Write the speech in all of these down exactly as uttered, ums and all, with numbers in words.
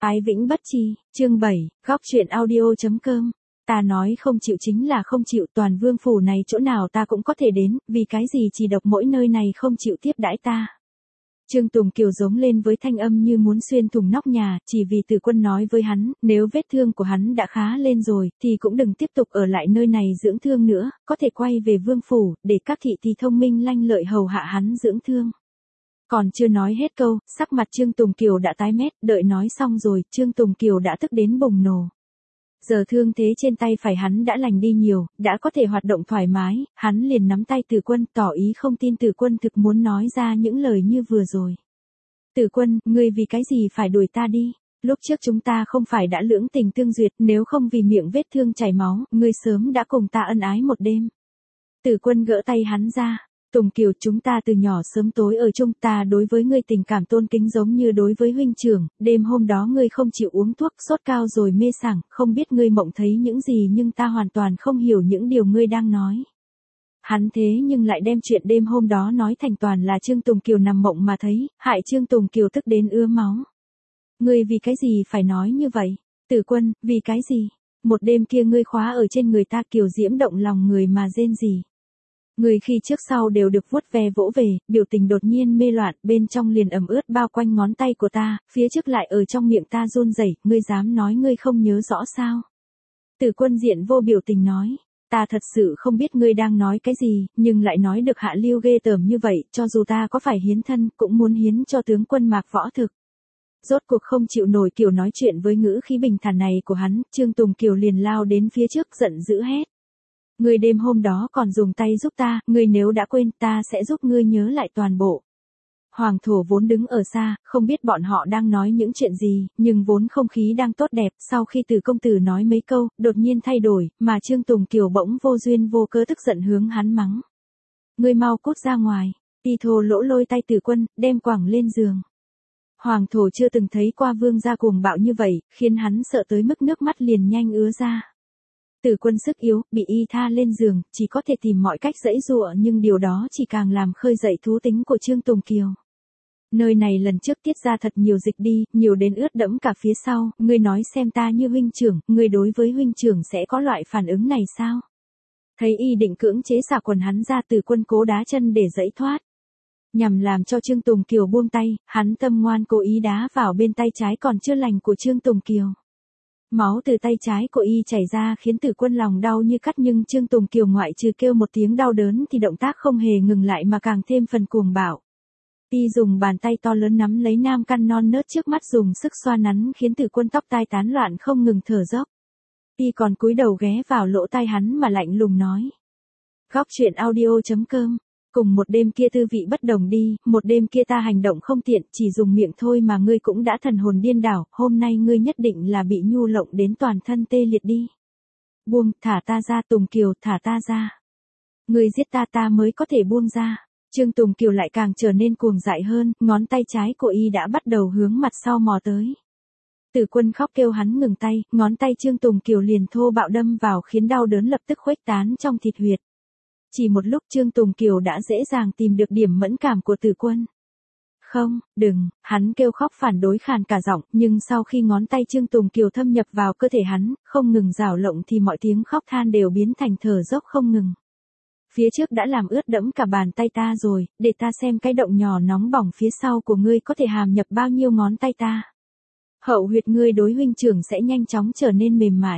Ái Vĩnh Bất Chi, chương bảy, góc chuyện audio.com. Ta nói không chịu chính là không chịu, toàn vương phủ này chỗ nào ta cũng có thể đến, vì cái gì chỉ độc mỗi nơi này không chịu tiếp đãi ta. Trương Tùng Kiều giống lên với thanh âm như muốn xuyên thủng nóc nhà, chỉ vì Từ Quân nói với hắn, nếu vết thương của hắn đã khá lên rồi, thì cũng đừng tiếp tục ở lại nơi này dưỡng thương nữa, có thể quay về vương phủ, để các thị tỳ thông minh lanh lợi hầu hạ hắn dưỡng thương. Còn chưa nói hết câu, sắc mặt Trương Tùng Kiều đã tái mét, đợi nói xong rồi, Trương Tùng Kiều đã tức đến bùng nổ. Giờ thương thế trên tay phải hắn đã lành đi nhiều, đã có thể hoạt động thoải mái, hắn liền nắm tay Từ Quân, tỏ ý không tin Từ Quân thực muốn nói ra những lời như vừa rồi. Từ Quân, ngươi vì cái gì phải đuổi ta đi? Lúc trước chúng ta không phải đã lưỡng tình tương duyệt, nếu không vì miệng vết thương chảy máu, ngươi sớm đã cùng ta ân ái một đêm. Từ Quân gỡ tay hắn ra. Tùng Kiều, chúng ta từ nhỏ sớm tối ở chung, ta đối với ngươi tình cảm tôn kính giống như đối với huynh trưởng, đêm hôm đó ngươi không chịu uống thuốc, sốt cao rồi mê sảng, không biết ngươi mộng thấy những gì nhưng ta hoàn toàn không hiểu những điều ngươi đang nói. Hắn thế nhưng lại đem chuyện đêm hôm đó nói thành toàn là Trương Tùng Kiều nằm mộng mà thấy, hại Trương Tùng Kiều tức đến ứa máu. Ngươi vì cái gì phải nói như vậy? Từ Quân, vì cái gì? Một đêm kia ngươi khóa ở trên người ta, kiều diễm động lòng người mà rên rỉ. Người khi trước sau đều được vuốt ve vỗ về, biểu tình đột nhiên mê loạn, bên trong liền ẩm ướt bao quanh ngón tay của ta, phía trước lại ở trong miệng ta run rẩy, ngươi dám nói ngươi không nhớ rõ sao? Từ Quân diện vô biểu tình nói, ta thật sự không biết ngươi đang nói cái gì, nhưng lại nói được hạ lưu ghê tởm như vậy, cho dù ta có phải hiến thân, cũng muốn hiến cho tướng quân Mạc Võ Thực. Rốt cuộc không chịu nổi kiểu nói chuyện với ngữ khí bình thản này của hắn, Trương Tùng Kiều liền lao đến phía trước giận dữ hét. Ngươi đêm hôm đó còn dùng tay giúp ta, ngươi nếu đã quên ta sẽ giúp ngươi nhớ lại toàn bộ. Hoàng thổ vốn đứng ở xa, không biết bọn họ đang nói những chuyện gì, nhưng vốn không khí đang tốt đẹp, sau khi Từ công tử nói mấy câu, đột nhiên thay đổi, mà Trương Tùng Kiều bỗng vô duyên vô cớ tức giận hướng hắn mắng. Ngươi mau cút ra ngoài, y thô lỗ lôi tay Từ Quân, đem quẳng lên giường. Hoàng thổ chưa từng thấy qua vương gia cuồng bạo như vậy, khiến hắn sợ tới mức nước mắt liền nhanh ứa ra. Từ Quân sức yếu, bị y tha lên giường, chỉ có thể tìm mọi cách giãy giụa nhưng điều đó chỉ càng làm khơi dậy thú tính của Trương Tùng Kiều. Nơi này lần trước tiết ra thật nhiều dịch đi, nhiều đến ướt đẫm cả phía sau, ngươi nói xem ta như huynh trưởng, ngươi đối với huynh trưởng sẽ có loại phản ứng này sao? Thấy y định cưỡng chế xả quần hắn ra, Từ Quân cố đá chân để giãy thoát. Nhằm làm cho Trương Tùng Kiều buông tay, hắn tâm ngoan cố ý đá vào bên tay trái còn chưa lành của Trương Tùng Kiều. Máu từ tay trái của y chảy ra khiến Từ Quân lòng đau như cắt, nhưng Trương Tùng Kiều ngoại trừ kêu một tiếng đau đớn thì động tác không hề ngừng lại mà càng thêm phần cuồng bạo. Y dùng bàn tay to lớn nắm lấy nam căn non nớt trước mắt dùng sức xoa nắn khiến Từ Quân tóc tai tán loạn không ngừng thở dốc. Y còn cúi đầu ghé vào lỗ tai hắn mà lạnh lùng nói. Góc chuyện audio.com. Cùng một đêm kia tư vị bất đồng đi, một đêm kia ta hành động không tiện, chỉ dùng miệng thôi mà ngươi cũng đã thần hồn điên đảo, hôm nay ngươi nhất định là bị nhu lộng đến toàn thân tê liệt đi. Buông, thả ta ra Tùng Kiều, thả ta ra. Ngươi giết ta ta mới có thể buông ra. Trương Tùng Kiều lại càng trở nên cuồng dại hơn, ngón tay trái của y đã bắt đầu hướng mặt sau mò tới. Từ Quân khóc kêu hắn ngừng tay, ngón tay Trương Tùng Kiều liền thô bạo đâm vào khiến đau đớn lập tức khuếch tán trong thịt huyệt. Chỉ một lúc Trương Tùng Kiều đã dễ dàng tìm được điểm mẫn cảm của Từ Quân. Không, đừng, hắn kêu khóc phản đối khàn cả giọng, nhưng sau khi ngón tay Trương Tùng Kiều thâm nhập vào cơ thể hắn, không ngừng rào lộng thì mọi tiếng khóc than đều biến thành thở dốc không ngừng. Phía trước đã làm ướt đẫm cả bàn tay ta rồi, để ta xem cái động nhỏ nóng bỏng phía sau của ngươi có thể hàm nhập bao nhiêu ngón tay ta. Hậu huyệt ngươi đối huynh trưởng sẽ nhanh chóng trở nên mềm mại.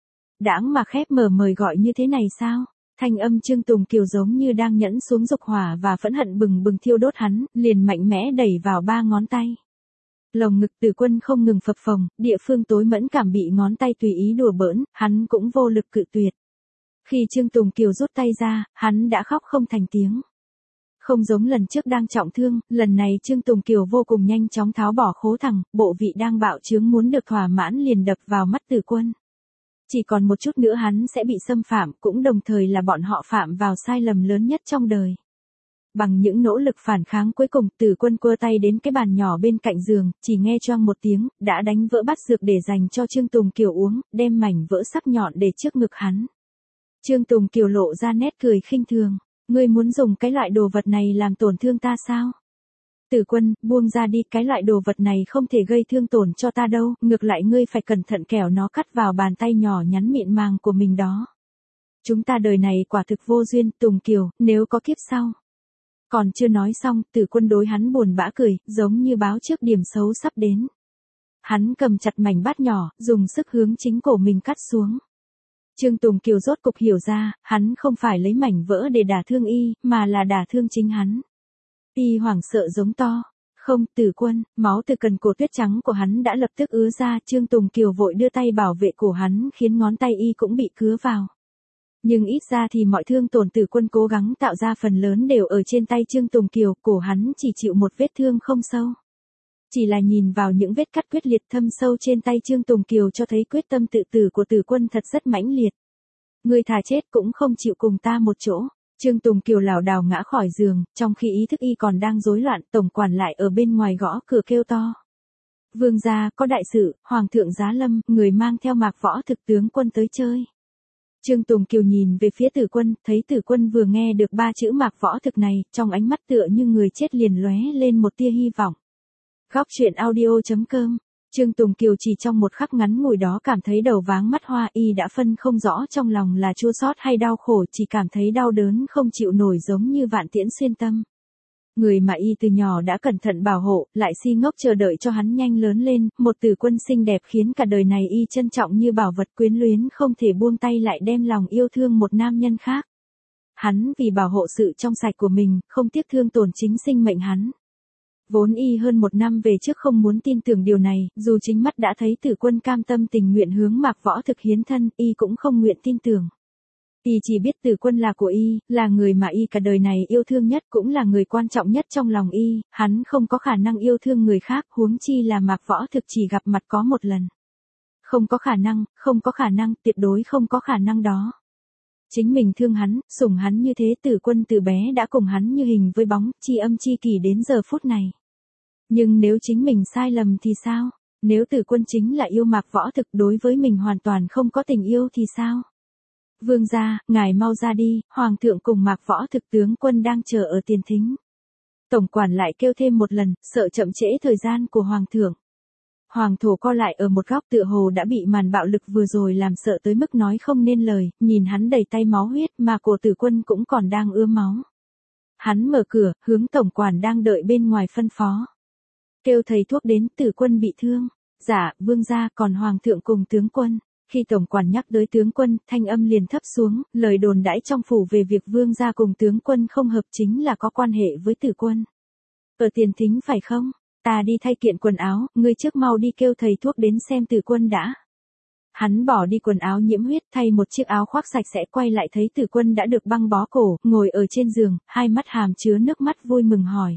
Đãng mà khép mở mời gọi như thế này sao? Thanh âm Trương Tùng Kiều giống như đang nhẫn xuống dục hỏa và phẫn hận bừng bừng thiêu đốt hắn, liền mạnh mẽ đẩy vào ba ngón tay. Lồng ngực Từ Quân không ngừng phập phồng, địa phương tối mẫn cảm bị ngón tay tùy ý đùa bỡn, hắn cũng vô lực cự tuyệt. Khi Trương Tùng Kiều rút tay ra, hắn đã khóc không thành tiếng. Không giống lần trước đang trọng thương, lần này Trương Tùng Kiều vô cùng nhanh chóng tháo bỏ khố thẳng, bộ vị đang bạo chướng muốn được thỏa mãn liền đập vào mắt Từ Quân. Chỉ còn một chút nữa hắn sẽ bị xâm phạm, cũng đồng thời là bọn họ phạm vào sai lầm lớn nhất trong đời. Bằng những nỗ lực phản kháng cuối cùng, Từ Quân cua tay đến cái bàn nhỏ bên cạnh giường, chỉ nghe choang một tiếng, đã đánh vỡ bát dược để dành cho Trương Tùng Kiều uống, đem mảnh vỡ sắc nhọn để trước ngực hắn. Trương Tùng Kiều lộ ra nét cười khinh thường, ngươi muốn dùng cái loại đồ vật này làm tổn thương ta sao? Tử Quân, buông ra đi, cái loại đồ vật này không thể gây thương tổn cho ta đâu, ngược lại ngươi phải cẩn thận kẻo nó cắt vào bàn tay nhỏ nhắn mịn màng của mình đó. Chúng ta đời này quả thực vô duyên, Tùng Kiều, nếu có kiếp sau. Còn chưa nói xong, Tử Quân đối hắn buồn bã cười, giống như báo trước điểm xấu sắp đến. Hắn cầm chặt mảnh bát nhỏ, dùng sức hướng chính cổ mình cắt xuống. Trương Tùng Kiều rốt cục hiểu ra, hắn không phải lấy mảnh vỡ để đả thương y, mà là đả thương chính hắn. Y hoảng sợ giống to. Không, Tử Quân, máu từ cần cổ tuyết trắng của hắn đã lập tức ứa ra, Trương Tùng Kiều vội đưa tay bảo vệ cổ hắn khiến ngón tay y cũng bị cứa vào. Nhưng ít ra thì mọi thương tổn Tử Quân cố gắng tạo ra phần lớn đều ở trên tay Trương Tùng Kiều, cổ hắn chỉ chịu một vết thương không sâu. Chỉ là nhìn vào những vết cắt quyết liệt thâm sâu trên tay Trương Tùng Kiều cho thấy quyết tâm tự tử của Tử Quân thật rất mãnh liệt. Ngươi thà chết cũng không chịu cùng ta một chỗ. Trương Tùng Kiều lảo đảo ngã khỏi giường, trong khi ý thức y còn đang rối loạn, tổng quản lại ở bên ngoài gõ cửa kêu to. Vương gia, có đại sự, Hoàng thượng Giá Lâm, người mang theo Mạc Võ Thực tướng quân tới chơi. Trương Tùng Kiều nhìn về phía Tử Quân, thấy Tử Quân vừa nghe được ba chữ Mạc Võ Thực này, trong ánh mắt tựa như người chết liền lóe lên một tia hy vọng. Góc truyện audio chấm com. Trương Tùng Kiều chỉ trong một khắc ngắn ngủi đó cảm thấy đầu váng mắt hoa, y đã phân không rõ trong lòng là chua xót hay đau khổ, chỉ cảm thấy đau đớn không chịu nổi giống như vạn tiễn xuyên tâm. Người mà y từ nhỏ đã cẩn thận bảo hộ, lại si ngốc chờ đợi cho hắn nhanh lớn lên, một Tử Quân xinh đẹp khiến cả đời này y trân trọng như bảo vật, quyến luyến không thể buông tay, lại đem lòng yêu thương một nam nhân khác. Hắn vì bảo hộ sự trong sạch của mình, không tiếc thương tổn chính sinh mệnh hắn. Vốn y hơn một năm về trước không muốn tin tưởng điều này, dù chính mắt đã thấy Tử Quân cam tâm tình nguyện hướng Mạc Võ Thực hiến thân, y cũng không nguyện tin tưởng. Y chỉ biết Tử Quân là của y, là người mà y cả đời này yêu thương nhất, cũng là người quan trọng nhất trong lòng y, hắn không có khả năng yêu thương người khác, huống chi là Mạc Võ Thực chỉ gặp mặt có một lần. Không có khả năng, không có khả năng, tuyệt đối không có khả năng đó. Chính mình thương hắn, sủng hắn như thế, Tử Quân từ bé đã cùng hắn như hình với bóng, tri âm tri kỷ đến giờ phút này. Nhưng nếu chính mình sai lầm thì sao? Nếu Tử Quân chính là yêu Mạc Võ Thực, đối với mình hoàn toàn không có tình yêu thì sao? Vương gia, ngài mau ra đi, Hoàng thượng cùng Mạc Võ Thực tướng quân đang chờ ở tiền thính. Tổng quản lại kêu thêm một lần, sợ chậm trễ thời gian của Hoàng thượng. Hoàng thổ co lại ở một góc tựa hồ đã bị màn bạo lực vừa rồi làm sợ tới mức nói không nên lời, nhìn hắn đầy tay máu huyết mà cổ Tử Quân cũng còn đang ứa máu. Hắn mở cửa, hướng tổng quản đang đợi bên ngoài phân phó. Kêu thầy thuốc đến, Tử Quân bị thương. Dạ, vương gia, còn Hoàng thượng cùng tướng quân. Khi tổng quản nhắc tới tướng quân, thanh âm liền thấp xuống, lời đồn đãi trong phủ về việc vương gia cùng tướng quân không hợp chính là có quan hệ với Tử Quân. Ở tiền thính phải không? Ta đi thay kiện quần áo, ngươi trước mau đi kêu thầy thuốc đến xem Tử Quân đã. Hắn bỏ đi quần áo nhiễm huyết, thay một chiếc áo khoác sạch sẽ, quay lại thấy Tử Quân đã được băng bó cổ, ngồi ở trên giường, hai mắt hàm chứa nước mắt vui mừng hỏi.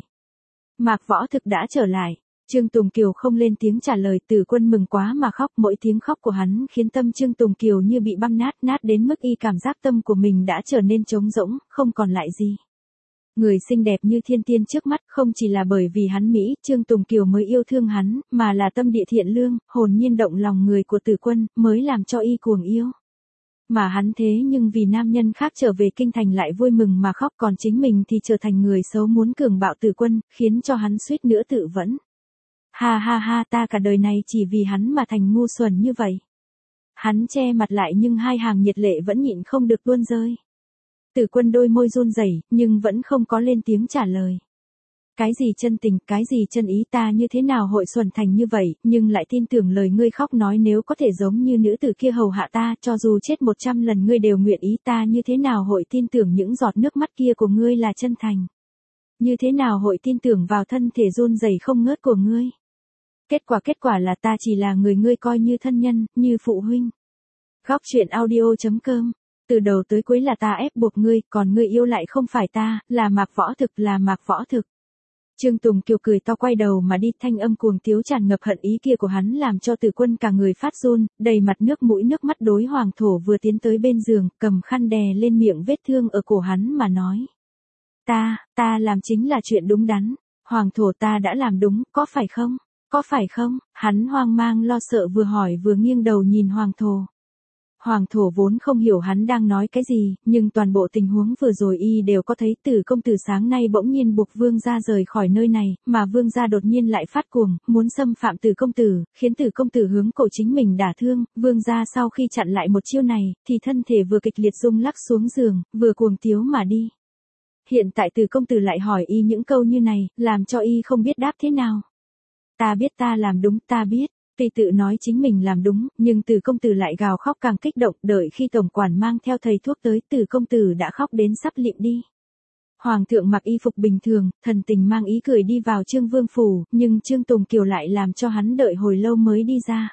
Mạc Võ Thực đã trở lại. Trương Tùng Kiều không lên tiếng trả lời, Tử Quân mừng quá mà khóc, mỗi tiếng khóc của hắn khiến tâm Trương Tùng Kiều như bị băm nát, nát đến mức y cảm giác tâm của mình đã trở nên trống rỗng, không còn lại gì. Người xinh đẹp như thiên tiên trước mắt, không chỉ là bởi vì hắn Mỹ, Trương Tùng Kiều mới yêu thương hắn, mà là tâm địa thiện lương, hồn nhiên động lòng người của Tử Quân, mới làm cho y cuồng yêu. Mà hắn thế nhưng vì nam nhân khác trở về kinh thành lại vui mừng mà khóc, còn chính mình thì trở thành người xấu muốn cường bạo Tử Quân, khiến cho hắn suýt nữa tự vẫn. Ha ha ha, ta cả đời này chỉ vì hắn mà thành ngu xuẩn như vậy. Hắn che mặt lại nhưng hai hàng nhiệt lệ vẫn nhịn không được tuôn rơi. Tử Quân đôi môi run rẩy, nhưng vẫn không có lên tiếng trả lời. Cái gì chân tình, cái gì chân ý, ta như thế nào hội xuẩn thành như vậy, nhưng lại tin tưởng lời ngươi khóc nói, nếu có thể giống như nữ tử kia hầu hạ ta, cho dù chết một trăm lần ngươi đều nguyện ý, ta như thế nào hội tin tưởng những giọt nước mắt kia của ngươi là chân thành. Như thế nào hội tin tưởng vào thân thể run rẩy không ngớt của ngươi. Kết quả kết quả là ta chỉ là người ngươi coi như thân nhân, như phụ huynh. Góc truyện audio chấm com. Từ đầu tới cuối là ta ép buộc ngươi, còn ngươi yêu lại không phải ta, là Mạc Võ Thực, là Mạc Võ Thực. Trương Tùng Kiều cười to quay đầu mà đi, thanh âm cuồng tiếu tràn ngập hận ý kia của hắn làm cho Tử Quân cả người phát run, đầy mặt nước mũi nước mắt đối Hoàng thổ vừa tiến tới bên giường, cầm khăn đè lên miệng vết thương ở cổ hắn mà nói. Ta, ta làm chính là chuyện đúng đắn. Hoàng thổ, ta đã làm đúng, có phải không? Có phải không? Hắn hoang mang lo sợ vừa hỏi vừa nghiêng đầu nhìn Hoàng thổ. Hoàng thổ vốn không hiểu hắn đang nói cái gì, nhưng toàn bộ tình huống vừa rồi y đều có thấy. Tử công tử sáng nay bỗng nhiên buộc vương gia rời khỏi nơi này, mà vương gia đột nhiên lại phát cuồng, muốn xâm phạm tử công tử, khiến tử công tử hướng cổ chính mình đả thương. Vương gia sau khi chặn lại một chiêu này, thì thân thể vừa kịch liệt rung lắc xuống giường, vừa cuồng tiếu mà đi. Hiện tại tử công tử lại hỏi y những câu như này, làm cho y không biết đáp thế nào. Ta biết ta làm đúng, ta biết. Tuy tự nói chính mình làm đúng, nhưng Từ công tử lại gào khóc càng kích động, đợi khi tổng quản mang theo thầy thuốc tới, Từ công tử đã khóc đến sắp lịm đi. Hoàng thượng mặc y phục bình thường, thần tình mang ý cười đi vào Trương Vương phủ, nhưng Trương Tùng Kiều lại làm cho hắn đợi hồi lâu mới đi ra.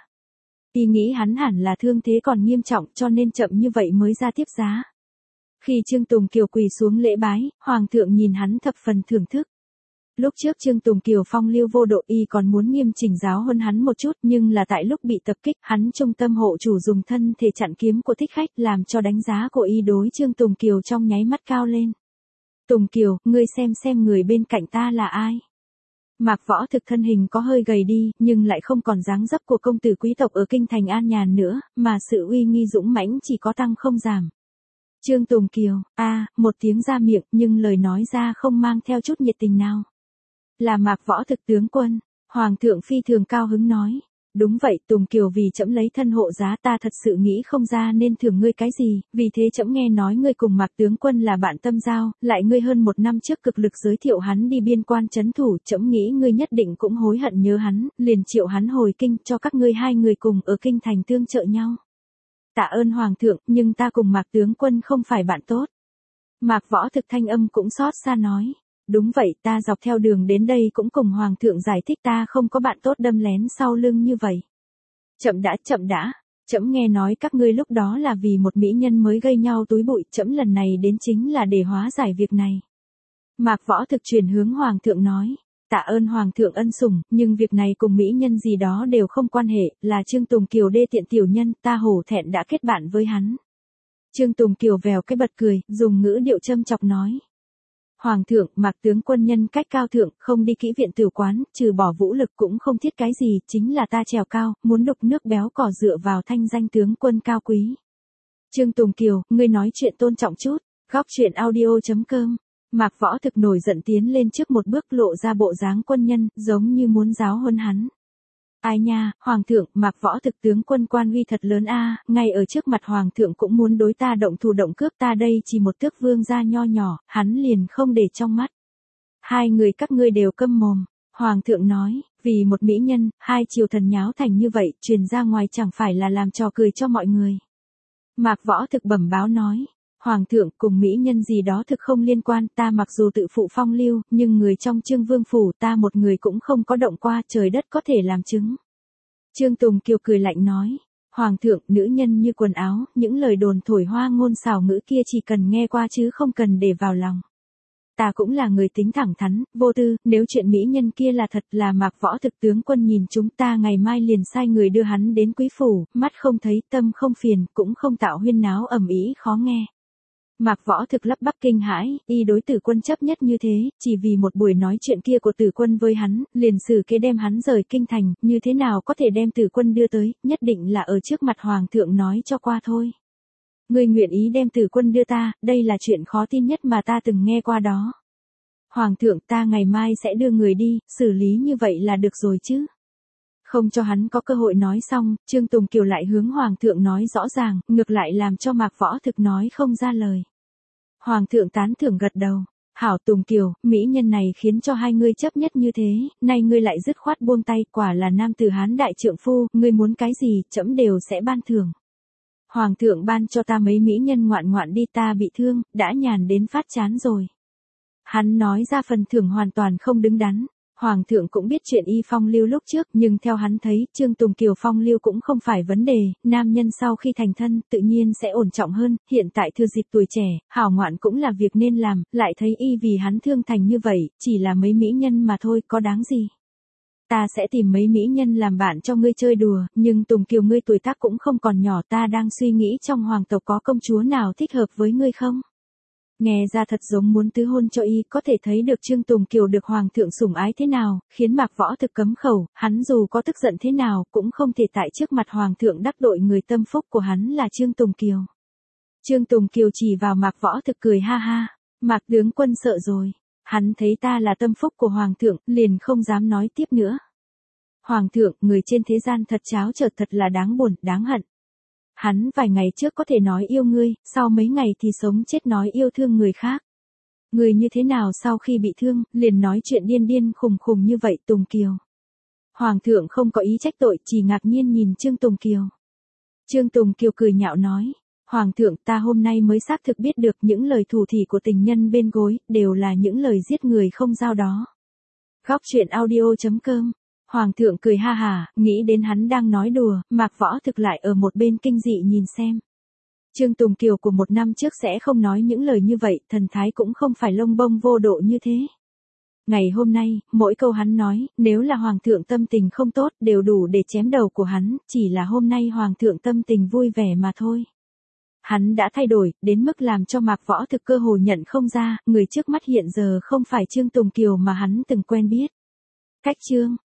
Y nghĩ hắn hẳn là thương thế còn nghiêm trọng, cho nên chậm như vậy mới ra tiếp giá. Khi Trương Tùng Kiều quỳ xuống lễ bái, Hoàng thượng nhìn hắn thập phần thưởng thức. Lúc trước Trương Tùng Kiều phong lưu vô độ, y còn muốn nghiêm chỉnh giáo hơn hắn một chút, nhưng là tại lúc bị tập kích, hắn trung tâm hộ chủ dùng thân thể chặn kiếm của thích khách, làm cho đánh giá của y đối Trương Tùng Kiều trong nháy mắt cao lên. Tùng Kiều, ngươi xem xem người bên cạnh ta là ai? Mạc Võ Thực thân hình có hơi gầy đi, nhưng lại không còn dáng dấp của công tử quý tộc ở kinh thành An Nhàn nữa, mà sự uy nghi dũng mãnh chỉ có tăng không giảm. Trương Tùng Kiều, a, à, một tiếng ra miệng, nhưng lời nói ra không mang theo chút nhiệt tình nào. Là Mạc Võ Thực tướng quân, Hoàng thượng phi thường cao hứng nói. Đúng vậy Tùng Kiều, vì trẫm lấy thân hộ giá, ta thật sự nghĩ không ra nên thưởng ngươi cái gì, vì thế trẫm nghe nói ngươi cùng Mạc tướng quân là bạn tâm giao, lại ngươi hơn một năm trước cực lực giới thiệu hắn đi biên quan trấn thủ, trẫm nghĩ ngươi nhất định cũng hối hận nhớ hắn, liền triệu hắn hồi kinh cho các ngươi hai người cùng ở kinh thành tương trợ nhau. Tạ ơn Hoàng thượng, nhưng ta cùng Mạc tướng quân không phải bạn tốt. Mạc Võ Thực thanh âm cũng xót xa nói. Đúng vậy, ta dọc theo đường đến đây cũng cùng Hoàng thượng giải thích ta không có bạn tốt đâm lén sau lưng như vậy. Chậm đã, chậm đã, trẫm nghe nói các ngươi lúc đó là vì một mỹ nhân mới gây nhau túi bụi, trẫm lần này đến chính là để hóa giải việc này. Mạc Võ Thực chuyển hướng Hoàng thượng nói, tạ ơn Hoàng thượng ân sủng, nhưng việc này cùng mỹ nhân gì đó đều không quan hệ, là Trương Tùng Kiều đê tiện tiểu nhân, ta hổ thẹn đã kết bạn với hắn. Trương Tùng Kiều vèo cái bật cười, dùng ngữ điệu châm chọc nói. Hoàng thượng, Mạc tướng quân nhân cách cao thượng, không đi kỹ viện tử quán, trừ bỏ vũ lực cũng không thiết cái gì, chính là ta trèo cao, muốn đục nước béo cò dựa vào thanh danh tướng quân cao quý. Trương Tùng Kiều, ngươi nói chuyện tôn trọng chút, góc chuyện audio chấm com. Mạc Võ Thực nổi giận tiến lên trước một bước, lộ ra bộ dáng quân nhân, giống như muốn giáo huấn hắn. Ai nha, Hoàng thượng, Mạc Võ Thực tướng quân quan uy thật lớn a, ngay ở trước mặt Hoàng thượng cũng muốn đối ta động thủ động cước, ta đây chỉ một tước vương gia nho nhỏ, hắn liền không để trong mắt. Hai người các ngươi đều câm mồm, Hoàng thượng nói, vì một mỹ nhân, hai triều thần nháo thành như vậy, truyền ra ngoài chẳng phải là làm trò cười cho mọi người. Mạc Võ Thực bẩm báo nói. Hoàng thượng, cùng mỹ nhân gì đó thực không liên quan, ta mặc dù tự phụ phong lưu, nhưng người trong Trương Vương phủ ta một người cũng không có động qua, trời đất có thể làm chứng. Trương Tùng Kiều cười lạnh nói, Hoàng thượng, nữ nhân như quần áo, những lời đồn thổi hoa ngôn xảo ngữ kia chỉ cần nghe qua chứ không cần để vào lòng. Ta cũng là người tính thẳng thắn, vô tư, nếu chuyện mỹ nhân kia là thật, là Mạc Võ Thực tướng quân nhìn chúng ta ngày mai liền sai người đưa hắn đến quý phủ, mắt không thấy, tâm không phiền, cũng không tạo huyên náo ầm ĩ khó nghe. Mạc Võ Thực lắp bắp kinh hãi, y đối Tử quân chấp nhất như thế, chỉ vì một buổi nói chuyện kia của Tử quân với hắn, liền xử kế đem hắn rời kinh thành, như thế nào có thể đem Tử quân đưa tới, nhất định là ở trước mặt Hoàng thượng nói cho qua thôi. Ngươi nguyện ý đem Tử quân đưa ta, đây là chuyện khó tin nhất mà ta từng nghe qua đó. Hoàng thượng, ta ngày mai sẽ đưa người đi, xử lý như vậy là được rồi chứ. Không cho hắn có cơ hội nói xong, Trương Tùng Kiều lại hướng Hoàng thượng nói rõ ràng, ngược lại làm cho Mạc Võ Thực nói không ra lời. Hoàng thượng tán thưởng gật đầu. Hảo Tùng Kiều, mỹ nhân này khiến cho hai ngươi chấp nhất như thế, nay ngươi lại dứt khoát buông tay, quả là nam tử Hán đại trượng phu, ngươi muốn cái gì, trẫm đều sẽ ban thưởng. Hoàng thượng ban cho ta mấy mỹ nhân ngoạn ngoạn đi, ta bị thương, đã nhàn đến phát chán rồi. Hắn nói ra phần thưởng hoàn toàn không đứng đắn. Hoàng thượng cũng biết chuyện y phong lưu lúc trước, nhưng theo hắn thấy, Trương Tùng Kiều phong lưu cũng không phải vấn đề, nam nhân sau khi thành thân, tự nhiên sẽ ổn trọng hơn, hiện tại thừa dịp tuổi trẻ, hảo ngoạn cũng là việc nên làm, lại thấy y vì hắn thương thành như vậy, chỉ là mấy mỹ nhân mà thôi, có đáng gì. Ta sẽ tìm mấy mỹ nhân làm bạn cho ngươi chơi đùa, nhưng Tùng Kiều ngươi tuổi tác cũng không còn nhỏ, ta đang suy nghĩ trong hoàng tộc có công chúa nào thích hợp với ngươi không? Nghe ra thật giống muốn tứ hôn cho y, có thể thấy được Trương Tùng Kiều được hoàng thượng sủng ái thế nào, khiến Mạc Võ Thực cấm khẩu, hắn dù có tức giận thế nào, cũng không thể tại trước mặt hoàng thượng đắc tội người tâm phúc của hắn là Trương Tùng Kiều. Trương Tùng Kiều chỉ vào Mạc Võ Thực cười ha ha, Mạc tướng quân sợ rồi, hắn thấy ta là tâm phúc của hoàng thượng, liền không dám nói tiếp nữa. Hoàng thượng, người trên thế gian thật cháo chợt, thật là đáng buồn, đáng hận. Hắn vài ngày trước có thể nói yêu ngươi, sau mấy ngày thì sống chết nói yêu thương người khác. Người như thế nào sau khi bị thương, liền nói chuyện điên điên khùng khùng như vậy Tùng Kiều. Hoàng thượng không có ý trách tội, chỉ ngạc nhiên nhìn Trương Tùng Kiều. Trương Tùng Kiều cười nhạo nói, Hoàng thượng, ta hôm nay mới xác thực biết được những lời thủ thỉ của tình nhân bên gối, đều là những lời giết người không giao đó. Góc truyện audio chấm com. Hoàng thượng cười ha hả, nghĩ đến hắn đang nói đùa, Mạc Võ Thực lại ở một bên kinh dị nhìn xem. Trương Tùng Kiều của một năm trước sẽ không nói những lời như vậy, thần thái cũng không phải lông bông vô độ như thế. Ngày hôm nay, mỗi câu hắn nói, nếu là hoàng thượng tâm tình không tốt, đều đủ để chém đầu của hắn, chỉ là hôm nay hoàng thượng tâm tình vui vẻ mà thôi. Hắn đã thay đổi, đến mức làm cho Mạc Võ Thực cơ hồ nhận không ra, người trước mắt hiện giờ không phải Trương Tùng Kiều mà hắn từng quen biết. Cách chương